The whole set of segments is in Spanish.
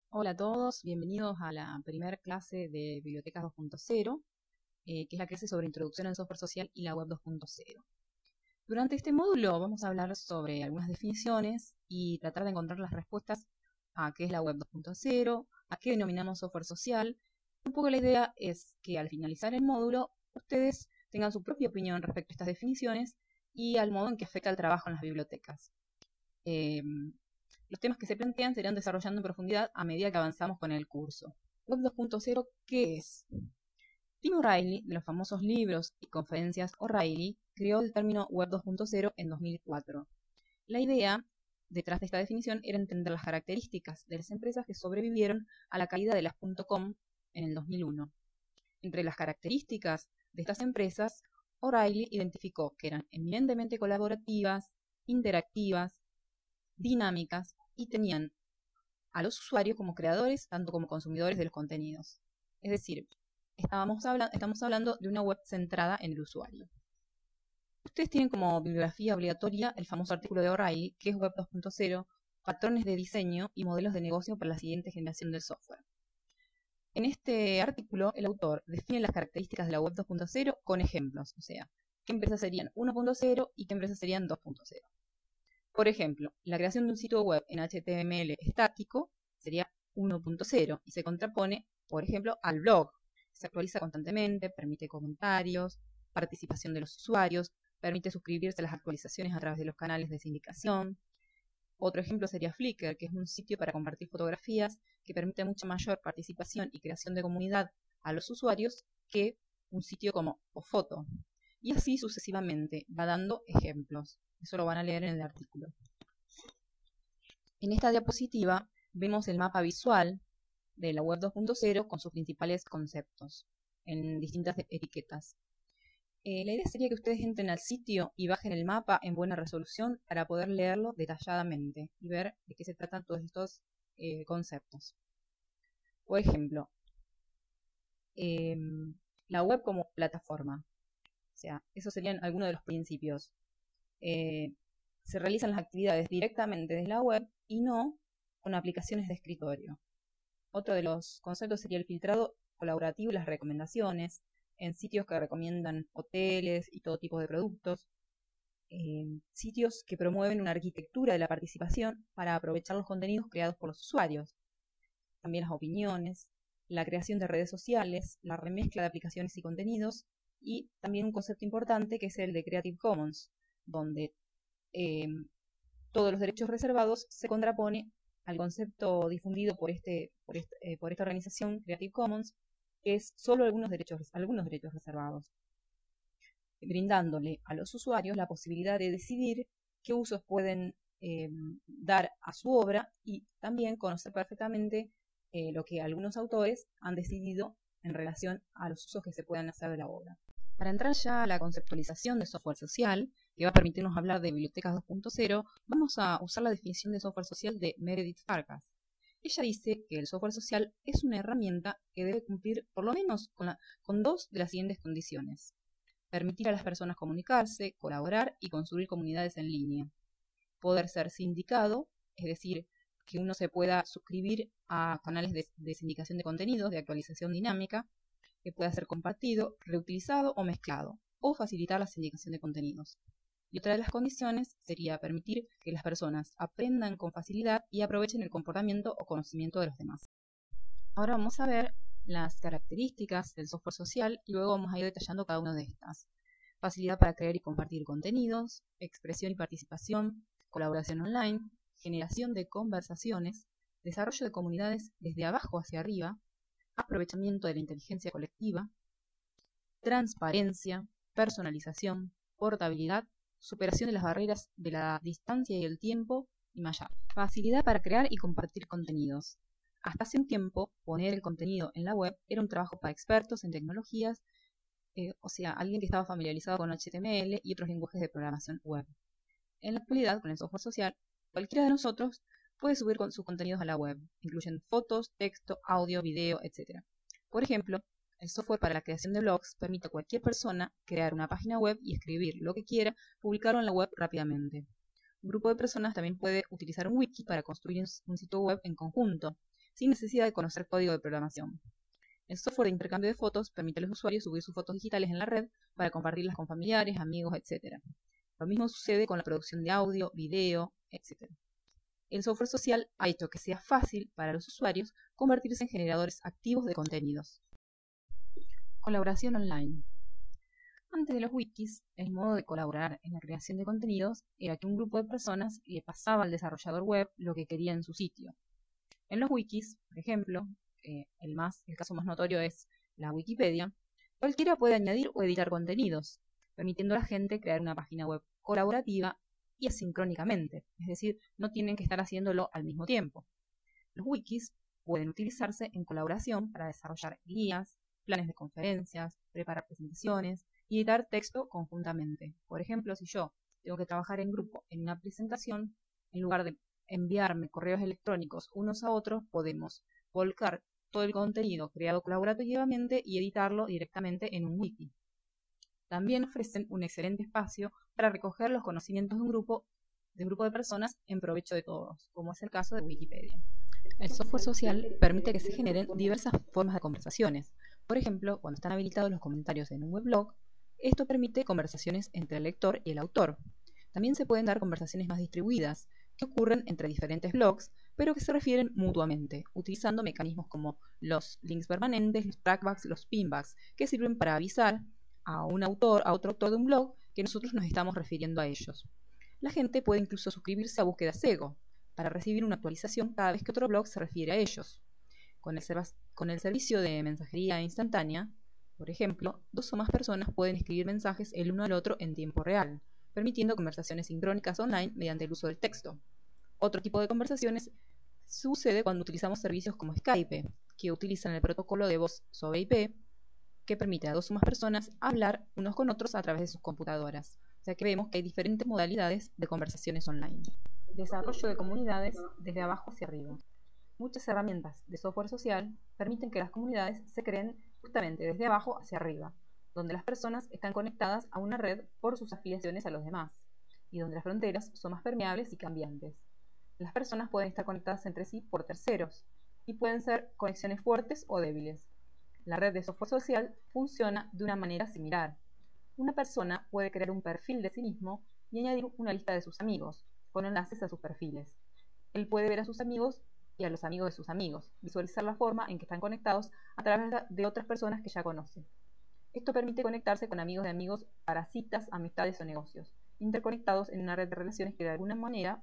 Hola a todos, bienvenidos a la primera clase de Bibliotecas 2.0, que es la clase sobre Introducción al Software Social y la Web 2.0. Durante este módulo vamos a hablar sobre algunas definiciones y tratar de encontrar las respuestas a qué es la Web 2.0, a qué denominamos software social. Un poco la idea es que al finalizar el módulo ustedes tengan su propia opinión respecto a estas definiciones y al modo en que afecta el trabajo en las bibliotecas. Los temas que se plantean se irán desarrollando en profundidad a medida que avanzamos con el curso. Web 2.0, ¿qué es? Tim O'Reilly, de los famosos libros y conferencias O'Reilly, creó el término Web 2.0 en 2004. La idea detrás de esta definición era entender las características de las empresas que sobrevivieron a la caída de las .com en el 2001. Entre las características de estas empresas, O'Reilly identificó que eran eminentemente colaborativas, interactivas, dinámicas y tenían a los usuarios como creadores, tanto como consumidores de los contenidos. Es decir, estamos hablando de una web centrada en el usuario. Ustedes tienen como bibliografía obligatoria el famoso artículo de O'Reilly, que es Web 2.0, patrones de diseño y modelos de negocio para la siguiente generación del software. En este artículo, el autor define las características de la Web 2.0 con ejemplos, o sea, qué empresas serían 1.0 y qué empresas serían 2.0. Por ejemplo, la creación de un sitio web en HTML estático sería 1.0 y se contrapone, por ejemplo, al blog. Se actualiza constantemente, permite comentarios, participación de los usuarios, permite suscribirse a las actualizaciones a través de los canales de sindicación. Otro ejemplo sería Flickr, que es un sitio para compartir fotografías que permite mucha mayor participación y creación de comunidad a los usuarios que un sitio como Ofoto. Y así sucesivamente, va dando ejemplos. Eso lo van a leer en el artículo. En esta diapositiva vemos el mapa visual de la Web 2.0 con sus principales conceptos en distintas etiquetas. La idea sería que ustedes entren al sitio y bajen el mapa en buena resolución para poder leerlo detalladamente y ver de qué se tratan todos estos conceptos. Por ejemplo, la web como plataforma. O sea, esos serían algunos de los principios. Se realizan las actividades directamente desde la web y no con aplicaciones de escritorio. Otro de los conceptos sería el filtrado colaborativo y las recomendaciones en sitios que recomiendan hoteles y todo tipo de productos. Sitios que promueven una arquitectura de la participación para aprovechar los contenidos creados por los usuarios. También las opiniones, la creación de redes sociales, la remezcla de aplicaciones y contenidos, y también un concepto importante que es el de Creative Commons, donde todos los derechos reservados se contrapone al concepto difundido por esta organización Creative Commons, que es solo algunos derechos reservados, brindándole a los usuarios la posibilidad de decidir qué usos pueden dar a su obra y también conocer perfectamente lo que algunos autores han decidido en relación a los usos que se puedan hacer de la obra. Para entrar ya a la conceptualización de software social, que va a permitirnos hablar de bibliotecas 2.0, vamos a usar la definición de software social de Meredith Farkas. Ella dice que el software social es una herramienta que debe cumplir por lo menos con dos de las siguientes condiciones: permitir a las personas comunicarse, colaborar y construir comunidades en línea; poder ser sindicado, es decir, que uno se pueda suscribir a canales de sindicación de contenidos, de actualización dinámica, que pueda ser compartido, reutilizado o mezclado, o facilitar la sindicación de contenidos. Y otra de las condiciones sería permitir que las personas aprendan con facilidad y aprovechen el comportamiento o conocimiento de los demás. Ahora vamos a ver las características del software social y luego vamos a ir detallando cada una de estas. Facilidad para crear y compartir contenidos, expresión y participación, colaboración online, generación de conversaciones, desarrollo de comunidades desde abajo hacia arriba, aprovechamiento de la inteligencia colectiva, transparencia, personalización, portabilidad, superación de las barreras de la distancia y el tiempo y más allá. Facilidad para crear y compartir contenidos. Hasta hace un tiempo, poner el contenido en la web era un trabajo para expertos en tecnologías, o sea, alguien que estaba familiarizado con HTML y otros lenguajes de programación web. En la actualidad, con el software social, cualquiera de nosotros puede subir sus contenidos a la web, incluyendo fotos, texto, audio, video, etc. Por ejemplo, el software para la creación de blogs permite a cualquier persona crear una página web y escribir lo que quiera, publicarlo en la web rápidamente. Un grupo de personas también puede utilizar un wiki para construir un sitio web en conjunto. sin necesidad de conocer código de programación. El software de intercambio de fotos permite a los usuarios subir sus fotos digitales en la red para compartirlas con familiares, amigos, etc. Lo mismo sucede con la producción de audio, video, etc. El software social ha hecho que sea fácil para los usuarios convertirse en generadores activos de contenidos. Colaboración online. Antes de los wikis, el modo de colaborar en la creación de contenidos era que un grupo de personas le pasaba al desarrollador web lo que quería en su sitio. En los wikis, por ejemplo, el caso más notorio es la Wikipedia, cualquiera puede añadir o editar contenidos, permitiendo a la gente crear una página web colaborativa y asincrónicamente, es decir, no tienen que estar haciéndolo al mismo tiempo. Los wikis pueden utilizarse en colaboración para desarrollar guías, planes de conferencias, preparar presentaciones y editar texto conjuntamente. Por ejemplo, si yo tengo que trabajar en grupo en una presentación, en lugar de enviarme correos electrónicos unos a otros, podemos volcar todo el contenido creado colaborativamente y editarlo directamente en un wiki. También ofrecen un excelente espacio para recoger los conocimientos de un grupo de personas en provecho de todos, como es el caso de Wikipedia. El software social permite que se generen diversas formas de conversaciones. Por ejemplo, cuando están habilitados los comentarios en un weblog, esto permite conversaciones entre el lector y el autor. También se pueden dar conversaciones más distribuidas, que ocurren entre diferentes blogs, pero que se refieren mutuamente, utilizando mecanismos como los links permanentes, los trackbacks, los pinbacks, que sirven para avisar a otro autor de un blog que nosotros nos estamos refiriendo a ellos. La gente puede incluso suscribirse a búsqueda SEGO para recibir una actualización cada vez que otro blog se refiere a ellos. Con el servicio de mensajería instantánea, por ejemplo, 2 o más personas pueden escribir mensajes el uno al otro en tiempo real, permitiendo conversaciones sincrónicas online mediante el uso del texto. Otro tipo de conversaciones sucede cuando utilizamos servicios como Skype, que utilizan el protocolo de voz sobre IP, que permite a 2 o más personas hablar unos con otros a través de sus computadoras. O sea que vemos que hay diferentes modalidades de conversaciones online. Desarrollo de comunidades desde abajo hacia arriba. Muchas herramientas de software social permiten que las comunidades se creen justamente desde abajo hacia arriba, donde las personas están conectadas a una red por sus afiliaciones a los demás, y donde las fronteras son más permeables y cambiantes. Las personas pueden estar conectadas entre sí por terceros, y pueden ser conexiones fuertes o débiles. La red de software social funciona de una manera similar. Una persona puede crear un perfil de sí mismo y añadir una lista de sus amigos, con enlaces a sus perfiles. Él puede ver a sus amigos y a los amigos de sus amigos, visualizar la forma en que están conectados a través de otras personas que ya conoce. Esto permite conectarse con amigos de amigos para citas, amistades o negocios, interconectados en una red de relaciones que de alguna manera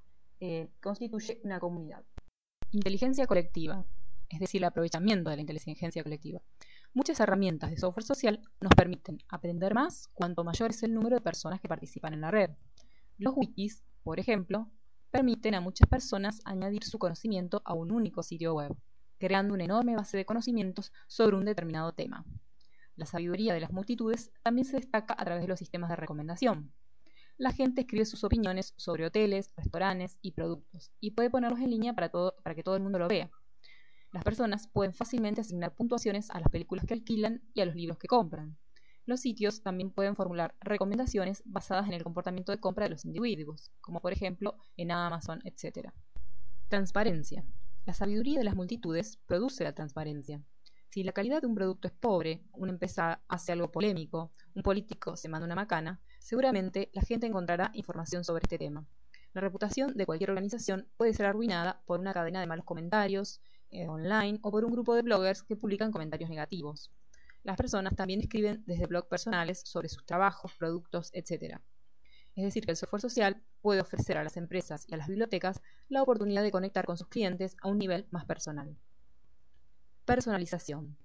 constituye una comunidad. Inteligencia colectiva, es decir, el aprovechamiento de la inteligencia colectiva. Muchas herramientas de software social nos permiten aprender más cuanto mayor es el número de personas que participan en la red. Los wikis, por ejemplo, permiten a muchas personas añadir su conocimiento a un único sitio web, creando una enorme base de conocimientos sobre un determinado tema. La sabiduría de las multitudes también se destaca a través de los sistemas de recomendación. La gente escribe sus opiniones sobre hoteles, restaurantes y productos, y puede ponerlos en línea para que todo el mundo lo vea. Las personas pueden fácilmente asignar puntuaciones a las películas que alquilan y a los libros que compran. Los sitios también pueden formular recomendaciones basadas en el comportamiento de compra de los individuos, como por ejemplo en Amazon, etc. Transparencia. La sabiduría de las multitudes produce la transparencia. Si la calidad de un producto es pobre, una empresa hace algo polémico, un político se manda una macana, seguramente la gente encontrará información sobre este tema. La reputación de cualquier organización puede ser arruinada por una cadena de malos comentarios online o por un grupo de bloggers que publican comentarios negativos. Las personas también escriben desde blogs personales sobre sus trabajos, productos, etc. Es decir, que el software social puede ofrecer a las empresas y a las bibliotecas la oportunidad de conectar con sus clientes a un nivel más personal. Personalización.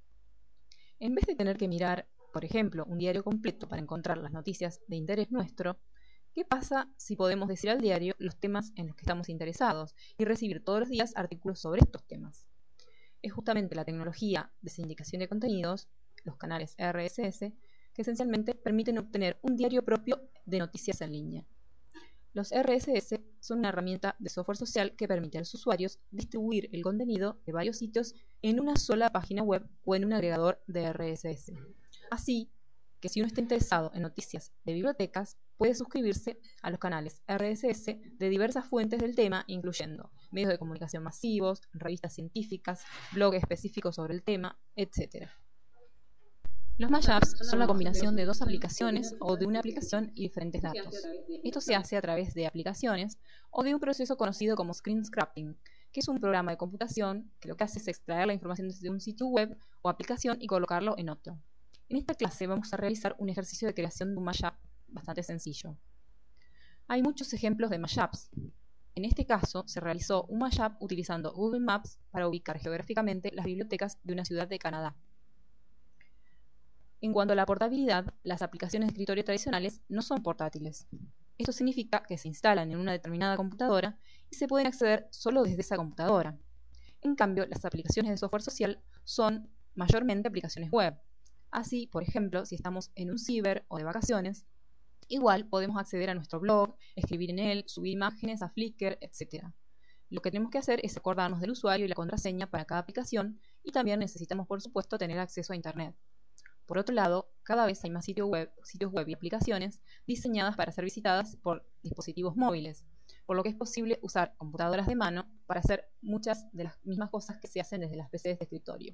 En vez de tener que mirar, por ejemplo, un diario completo para encontrar las noticias de interés nuestro, ¿qué pasa si podemos decir al diario los temas en los que estamos interesados y recibir todos los días artículos sobre estos temas? Es justamente la tecnología de sindicación de contenidos, los canales RSS, que esencialmente permiten obtener un diario propio de noticias en línea. Los RSS son una herramienta de software social que permite a los usuarios distribuir el contenido de varios sitios en una sola página web o en un agregador de RSS. Así que si uno está interesado en noticias de bibliotecas, puede suscribirse a los canales RSS de diversas fuentes del tema, incluyendo medios de comunicación masivos, revistas científicas, blogs específicos sobre el tema, etc. Los mashups son la combinación de dos aplicaciones o de una aplicación y diferentes datos. Esto se hace a través de aplicaciones o de un proceso conocido como screen scraping, que es un programa de computación que lo que hace es extraer la información desde un sitio web o aplicación y colocarlo en otro. En esta clase vamos a realizar un ejercicio de creación de un mashup bastante sencillo. Hay muchos ejemplos de mashups. En este caso, se realizó un mashup utilizando Google Maps para ubicar geográficamente las bibliotecas de una ciudad de Canadá. En cuanto a la portabilidad, las aplicaciones de escritorio tradicionales no son portátiles. Esto significa que se instalan en una determinada computadora y se pueden acceder solo desde esa computadora. En cambio, las aplicaciones de software social son mayormente aplicaciones web. Así, por ejemplo, si estamos en un ciber o de vacaciones, igual podemos acceder a nuestro blog, escribir en él, subir imágenes a Flickr, etc. Lo que tenemos que hacer es acordarnos del usuario y la contraseña para cada aplicación y también necesitamos, por supuesto, tener acceso a Internet. Por otro lado, cada vez hay más sitios web y aplicaciones diseñadas para ser visitadas por dispositivos móviles, por lo que es posible usar computadoras de mano para hacer muchas de las mismas cosas que se hacen desde las PCs de escritorio.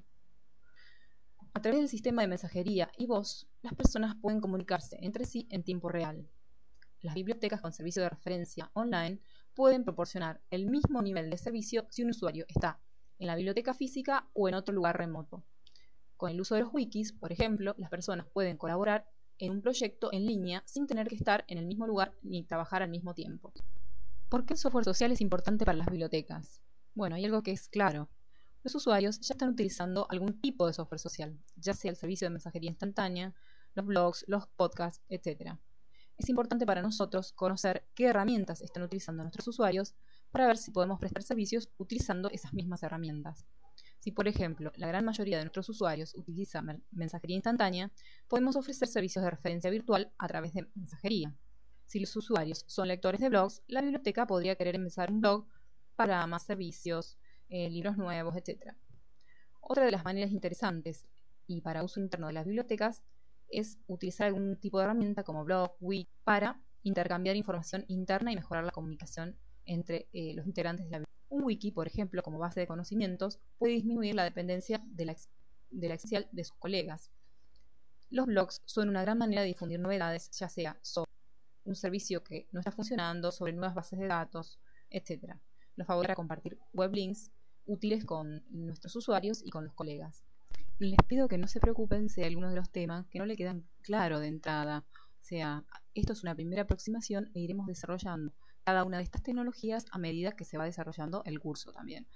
A través del sistema de mensajería y voz, las personas pueden comunicarse entre sí en tiempo real. Las bibliotecas con servicio de referencia online pueden proporcionar el mismo nivel de servicio si un usuario está en la biblioteca física o en otro lugar remoto. Con el uso de los wikis, por ejemplo, las personas pueden colaborar en un proyecto en línea sin tener que estar en el mismo lugar ni trabajar al mismo tiempo. ¿Por qué el software social es importante para las bibliotecas? Bueno, hay algo que es claro. Los usuarios ya están utilizando algún tipo de software social, ya sea el servicio de mensajería instantánea, los blogs, los podcasts, etc. Es importante para nosotros conocer qué herramientas están utilizando nuestros usuarios para ver si podemos prestar servicios utilizando esas mismas herramientas. Si, por ejemplo, la gran mayoría de nuestros usuarios utiliza mensajería instantánea, podemos ofrecer servicios de referencia virtual a través de mensajería. Si los usuarios son lectores de blogs, la biblioteca podría querer empezar un blog para más servicios, libros nuevos, etc. Otra de las maneras interesantes y para uso interno de las bibliotecas es utilizar algún tipo de herramienta como blog, wiki, para intercambiar información interna y mejorar la comunicación entre los integrantes de la biblioteca. Un wiki, por ejemplo, como base de conocimientos, puede disminuir la dependencia de la existencia de sus colegas. Los blogs son una gran manera de difundir novedades, ya sea sobre un servicio que no está funcionando, sobre nuevas bases de datos, etc. Nos favorece compartir web links útiles con nuestros usuarios y con los colegas. Les pido que no se preocupen si hay algunos de los temas que no le quedan claro de entrada. O sea, esto es una primera aproximación e iremos desarrollando cada una de estas tecnologías a medida que se va desarrollando el curso también.